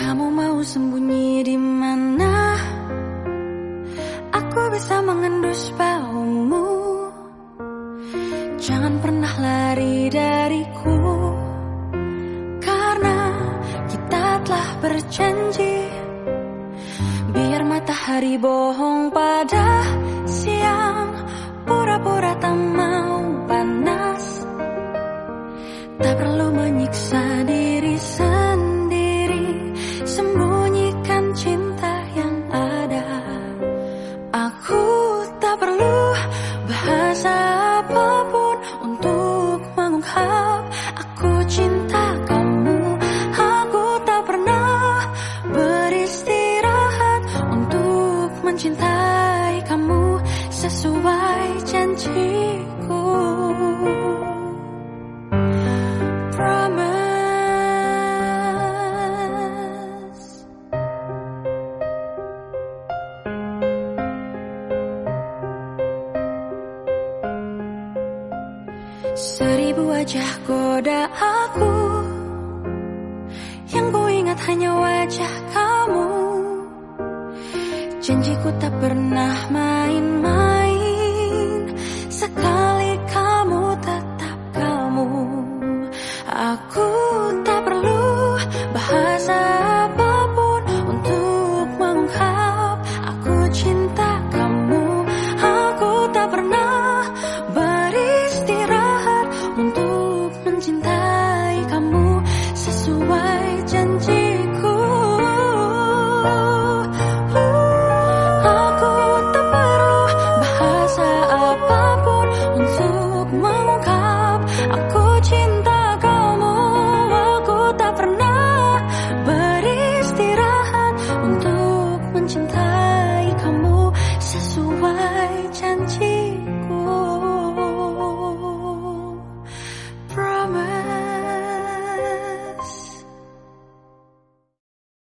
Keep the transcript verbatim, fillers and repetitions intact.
Kamu mau sembunyi di mana? Aku bisa mengendus baumu. Jangan pernah lari dariku, karena kita telah berjanji. Biar matahari bohong pada siang, pura-pura tak mau panas. Tak perlu menyiksa diri sendiri, sembunyikan cinta yang ada. Aku tak perlu bahasa apapun untuk mengungkap aku cinta kamu. Aku tak pernah beristirahat untuk mencintai kamu sesuai janjiku. Seribu wajah goda aku, yang ku ingat hanya wajah kamu. Janjiku tak pernah main-main, sekali kamu tetap kamu. Aku tak perlu bahasa apapun untuk mengungkap aku cinta kamu. Aku tak pernah